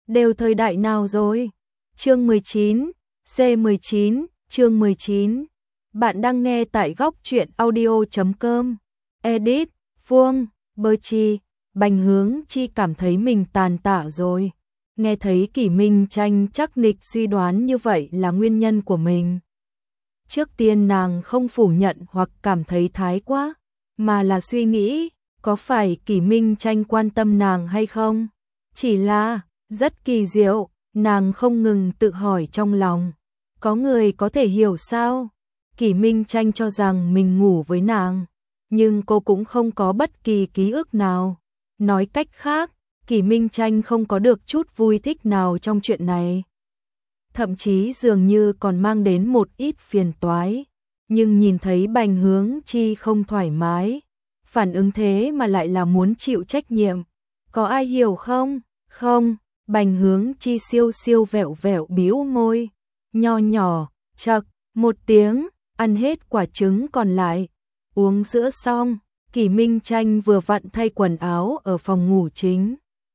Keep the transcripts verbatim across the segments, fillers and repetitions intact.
đều thời đại nào rồi? Chương mười chín, C mười chín, chương mười chín. Bạn đang nghe tại góc truyện audio chấm com. Edit, Phương, Bơ Chi, Bành Hướng Chi cảm thấy mình tàn tạ rồi. Nghe thấy Kỷ Minh Tranh chắc nịch suy đoán như vậy là nguyên nhân của mình. Trước tiên nàng không phủ nhận hoặc cảm thấy thái quá, mà là suy nghĩ, có phải Kỷ Minh Tranh quan tâm nàng hay không? Chỉ là, rất kỳ diệu, nàng không ngừng tự hỏi trong lòng. Có người có thể hiểu sao? Kỷ Minh Tranh cho rằng mình ngủ với nàng, nhưng cô cũng không có bất kỳ ký ức nào. Nói cách khác, Kỷ Minh Tranh không có được chút vui thích nào trong chuyện này. Thậm chí dường như còn mang đến một ít phiền toái. Nhưng nhìn thấy Bành Hướng Chi không thoải mái, phản ứng thế mà lại là muốn chịu trách nhiệm. Có ai hiểu không? Không, Bành Hướng Chi siêu siêu vẹo vẹo bĩu môi, nho nhỏ, chậc, một tiếng, ăn hết quả trứng còn lại. Uống sữa xong, Kỷ Minh Tranh vừa vặn thay quần áo ở phòng ngủ chính.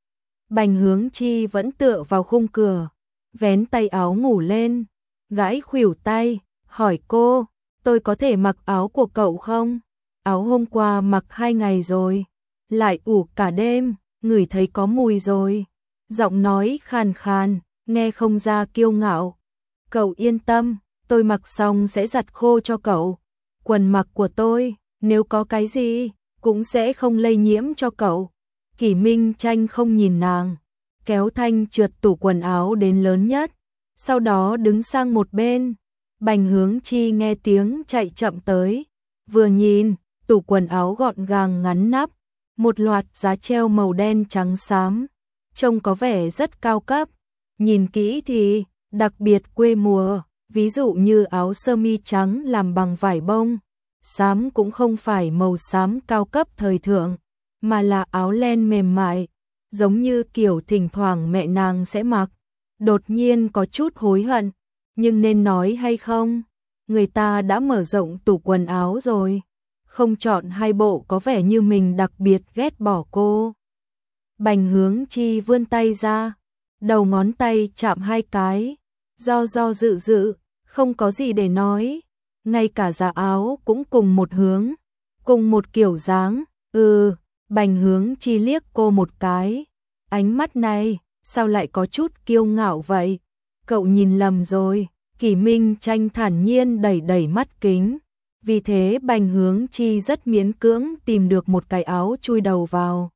Bành Hướng Chi vẫn tựa vào khung cửa, vén tay áo ngủ lên, gãi khuỷu tay, hỏi cô, tôi có thể mặc áo của cậu không? Áo hôm qua mặc hai ngày rồi, lại ủ cả đêm, ngửi thấy có mùi rồi. Giọng nói khàn khàn, nghe không ra kiêu ngạo. Cậu yên tâm, tôi mặc xong sẽ giặt khô cho cậu. Quần mặc của tôi, nếu có cái gì, cũng sẽ không lây nhiễm cho cậu. Kỷ Minh Tranh không nhìn nàng, kéo thanh trượt tủ quần áo đến lớn nhất, sau đó đứng sang một bên. Bành Hướng Chi nghe tiếng chạy chậm tới, vừa nhìn, tủ quần áo gọn gàng ngắn nắp, một loạt giá treo màu đen trắng xám, trông có vẻ rất cao cấp. Nhìn kỹ thì đặc biệt quê mùa, ví dụ như áo sơ mi trắng làm bằng vải bông, xám cũng không phải màu xám cao cấp thời thượng, mà là áo len mềm mại, giống như kiểu thỉnh thoảng mẹ nàng sẽ mặc. Đột nhiên có chút hối hận, nhưng nên nói hay không? Người ta đã mở rộng tủ quần áo rồi, không chọn hai bộ có vẻ như mình đặc biệt ghét bỏ cô. Bành Hướng Chi vươn tay ra, đầu ngón tay chạm hai cái, do do dự dự, không có gì để nói. Ngay cả giá áo cũng cùng một hướng, cùng một kiểu dáng. Ừ, Bành Hướng Chi liếc cô một cái. Ánh mắt này, sao lại có chút kiêu ngạo vậy? Cậu nhìn lầm rồi. Kỷ Minh Tranh thản nhiên đẩy đẩy mắt kính. Vì thế Bành Hướng Chi rất miễn cưỡng tìm được một cái áo chui đầu vào.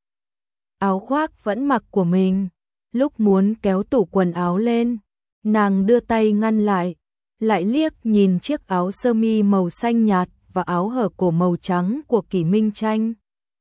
Áo khoác vẫn mặc của mình. Lúc muốn kéo tủ quần áo lên, nàng đưa tay ngăn lại, lại liếc nhìn chiếc áo sơ mi màu xanh nhạt và áo hở cổ màu trắng của Kỷ Minh Tranh.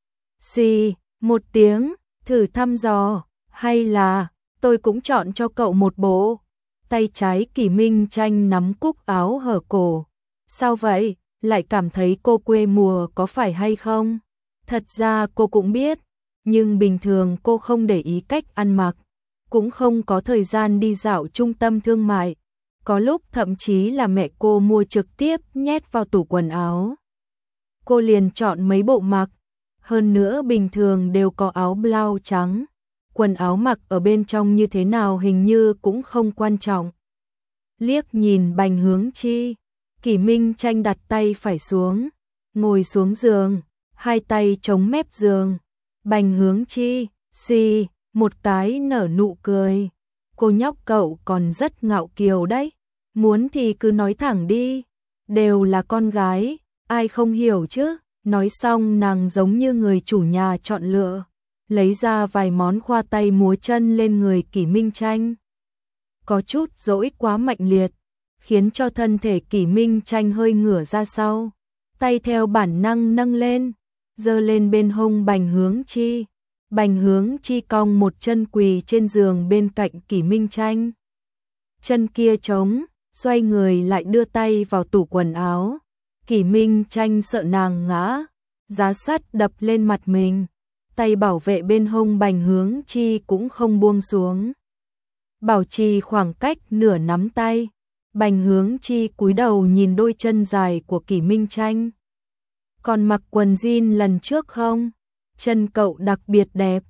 Xì, một tiếng, thử thăm dò, hay là tôi cũng chọn cho cậu một bộ. Tay trái Kỷ Minh Tranh nắm cúc áo hở cổ. Sao vậy, lại cảm thấy cô quê mùa có phải hay không? Thật ra cô cũng biết, nhưng bình thường cô không để ý cách ăn mặc, cũng không có thời gian đi dạo trung tâm thương mại. Có lúc thậm chí là mẹ cô mua trực tiếp nhét vào tủ quần áo. Cô liền chọn mấy bộ mặc, hơn nữa bình thường đều có áo blau trắng. Quần áo mặc ở bên trong như thế nào hình như cũng không quan trọng. Liếc nhìn Bành Hướng Chi, Kỷ Minh Tranh đặt tay phải xuống, ngồi xuống giường, hai tay chống mép giường. Bành Hướng Chi, xì, một cái nở nụ cười. Cô nhóc cậu còn rất ngạo kiều đấy, muốn thì cứ nói thẳng đi, đều là con gái, ai không hiểu chứ. Nói xong nàng giống như người chủ nhà chọn lựa, lấy ra vài món khoa tay múa chân lên người Kỷ Minh Tranh. Có chút dỗi quá mạnh liệt, khiến cho thân thể Kỷ Minh Tranh hơi ngửa ra sau, tay theo bản năng nâng lên, giơ lên bên hông Bành Hướng Chi. Bành Hướng Chi cong một chân quỳ trên giường bên cạnh Kỷ Minh Tranh. Chân kia trống, xoay người lại đưa tay vào tủ quần áo. Kỷ Minh Tranh sợ nàng ngã, giá sắt đập lên mặt mình, tay bảo vệ bên hông Bành Hướng Chi cũng không buông xuống. Bảo trì khoảng cách nửa nắm tay, Bành Hướng Chi cúi đầu nhìn đôi chân dài của Kỷ Minh Tranh. Còn mặc quần jean lần trước không? Chân cậu đặc biệt đẹp.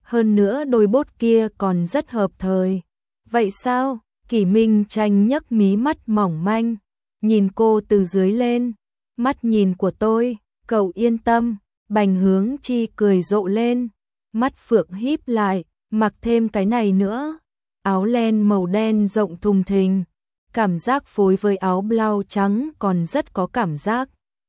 hơn nữa đôi bốt kia còn rất hợp thời. Vậy sao? Kỷ Minh Tranh nhấc mí mắt mỏng manh, nhìn cô từ dưới lên. Mắt nhìn của tôi, cậu yên tâm. Bành Hướng Chi cười rộ lên, mắt phượng híp lại, mặc thêm cái này nữa. Áo len màu đen rộng thùng thình, cảm giác phối với áo blau trắng còn rất có cảm giác.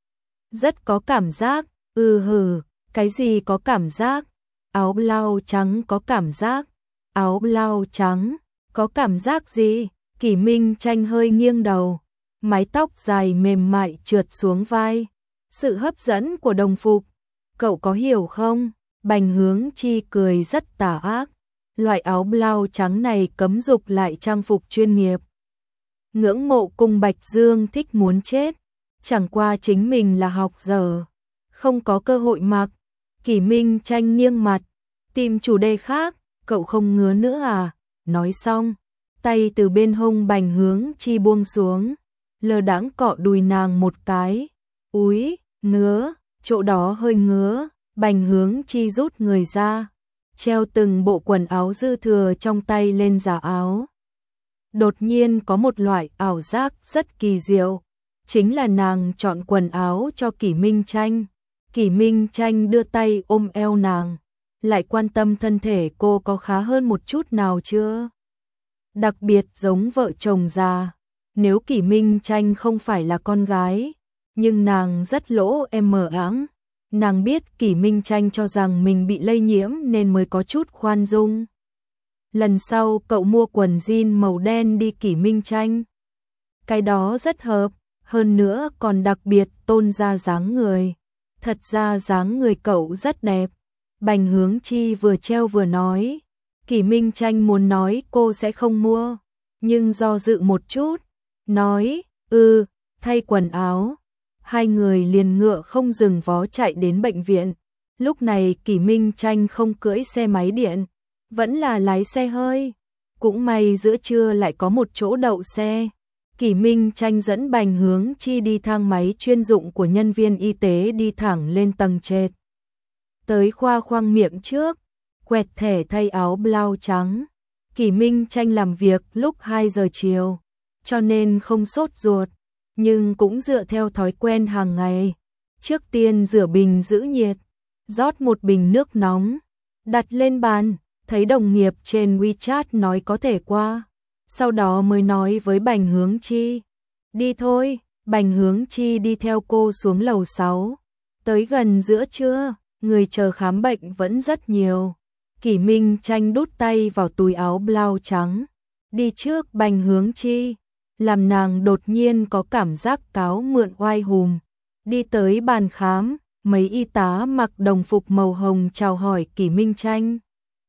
Rất có cảm giác, ừ hừ, cái gì có cảm giác? Áo blau trắng có cảm giác, áo blau trắng, có cảm giác gì? Kỷ Minh Tranh hơi nghiêng đầu, mái tóc dài mềm mại trượt xuống vai. Sự hấp dẫn của đồng phục, cậu có hiểu không? Bành Hướng Chi cười rất tà ác, loại áo blau trắng này cấm dục lại trang phục chuyên nghiệp. Ngưỡng mộ Cung Bạch Dương thích muốn chết, chẳng qua chính mình là học dở, không có cơ hội mặc. Kỷ Minh Tranh nghiêng mặt, tìm chủ đề khác, cậu không ngứa nữa à? Nói xong, tay từ bên hông Bành Hướng Chi buông xuống, lơ đãng cọ đùi nàng một cái. Úi, ngứa, chỗ đó hơi ngứa. Bành Hướng Chi rút người ra, treo từng bộ quần áo dư thừa trong tay lên giả áo. Đột nhiên có một loại ảo giác rất kỳ diệu, chính là nàng chọn quần áo cho Kỷ Minh Tranh. Kỷ Minh Tranh đưa tay ôm eo nàng, lại quan tâm thân thể cô có khá hơn một chút nào chưa. Đặc biệt giống vợ chồng già, nếu Kỷ Minh Tranh không phải là con gái, nhưng nàng rất lỗ em mờ áng. Nàng biết Kỷ Minh Tranh cho rằng mình bị lây nhiễm nên mới có chút khoan dung. Lần sau cậu mua quần jean màu đen đi Kỷ Minh Tranh. Cái đó rất hợp, hơn nữa còn đặc biệt tôn ra dáng người. Thật ra dáng người cậu rất đẹp. Bành Hướng Chi vừa treo vừa nói. Kỷ Minh Tranh muốn nói cô sẽ không mua, nhưng do dự một chút, nói, ừ, thay quần áo. Hai người liền ngựa không dừng vó chạy đến bệnh viện. Lúc này Kỷ Minh Tranh không cưỡi xe máy điện, vẫn là lái xe hơi. Cũng may giữa trưa lại có một chỗ đậu xe. Kỷ Minh Tranh dẫn Bành Hướng Chi đi thang máy chuyên dụng của nhân viên y tế đi thẳng lên tầng trệt. Tới khoa khoang miệng trước, quẹt thẻ thay áo blau trắng. Kỷ Minh Tranh làm việc lúc hai giờ chiều, cho nên không sốt ruột, nhưng cũng dựa theo thói quen hàng ngày. Trước tiên rửa bình giữ nhiệt, rót một bình nước nóng, đặt lên bàn, thấy đồng nghiệp trên WeChat nói có thể qua. Sau đó mới nói với Bành Hướng Chi, đi thôi. Bành Hướng Chi đi theo cô xuống lầu sáu. Tới gần giữa trưa, người chờ khám bệnh vẫn rất nhiều. Kỷ Minh Tranh đút tay vào túi áo blau trắng, đi trước Bành Hướng Chi, làm nàng đột nhiên có cảm giác cáo mượn oai hùng. Đi tới bàn khám, mấy y tá mặc đồng phục màu hồng chào hỏi Kỷ Minh Tranh.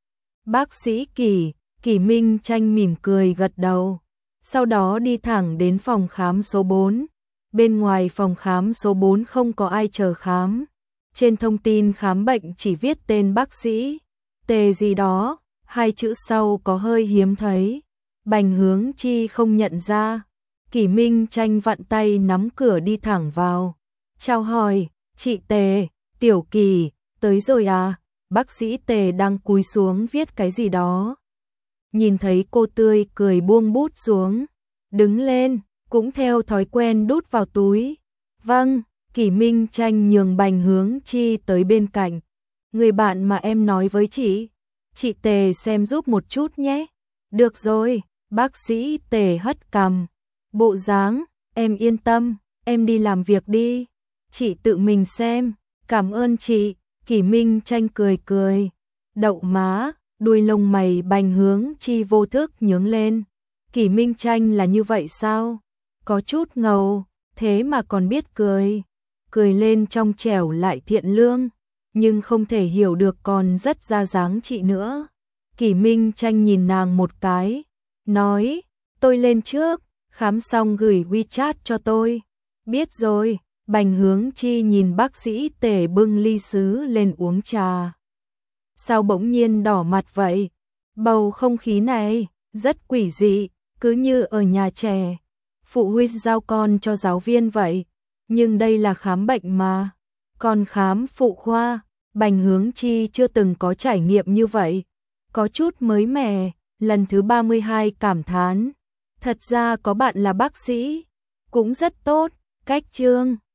Bác sĩ Kỷ. Kỷ Minh Tranh mỉm cười gật đầu, sau đó đi thẳng đến phòng khám số bốn. Bên ngoài phòng khám số bốn không có ai chờ khám. Trên thông tin khám bệnh chỉ viết tên bác sĩ, tề gì đó, hai chữ sau có hơi hiếm thấy. Bành Hướng Chi không nhận ra. Kỷ Minh Tranh vặn tay nắm cửa đi thẳng vào. Chào hỏi, chị Tề, Tiểu Kỷ, tới rồi à? Bác sĩ Tề đang cúi xuống viết cái gì đó. Nhìn thấy cô tươi cười buông bút xuống, đứng lên, cũng theo thói quen đút vào túi. Vâng. Kỷ Minh Tranh nhường Bành Hướng Chi tới bên cạnh. Người bạn mà em nói với chị, chị Tề xem giúp một chút nhé. Được rồi. Bác sĩ Tề hất cằm, bộ dáng, em yên tâm, em đi làm việc đi, chị tự mình xem. Cảm ơn chị. Kỷ Minh Tranh cười cười. Đậu má. Đuôi lông mày Bành Hướng Chi vô thức nhướng lên. Kỷ Minh Tranh là như vậy sao? Có chút ngầu, thế mà còn biết cười. Cười lên trong trẻo lại thiện lương, nhưng không thể hiểu được còn rất ra dáng chị nữa. Kỷ Minh Tranh nhìn nàng một cái, nói, tôi lên trước, khám xong gửi WeChat cho tôi. Biết rồi. Bành Hướng Chi nhìn bác sĩ Tề bưng ly sứ lên uống trà. Sao bỗng nhiên đỏ mặt vậy? Bầu không khí này rất quỷ dị, cứ như ở nhà trẻ, phụ huynh giao con cho giáo viên vậy. Nhưng đây là khám bệnh mà, còn khám phụ khoa. Bành Hướng Chi chưa từng có trải nghiệm như vậy. có chút mới mẻ. Lần thứ ba mươi hai cảm thán. Thật ra có bạn là bác sĩ, cũng rất tốt. Cách chương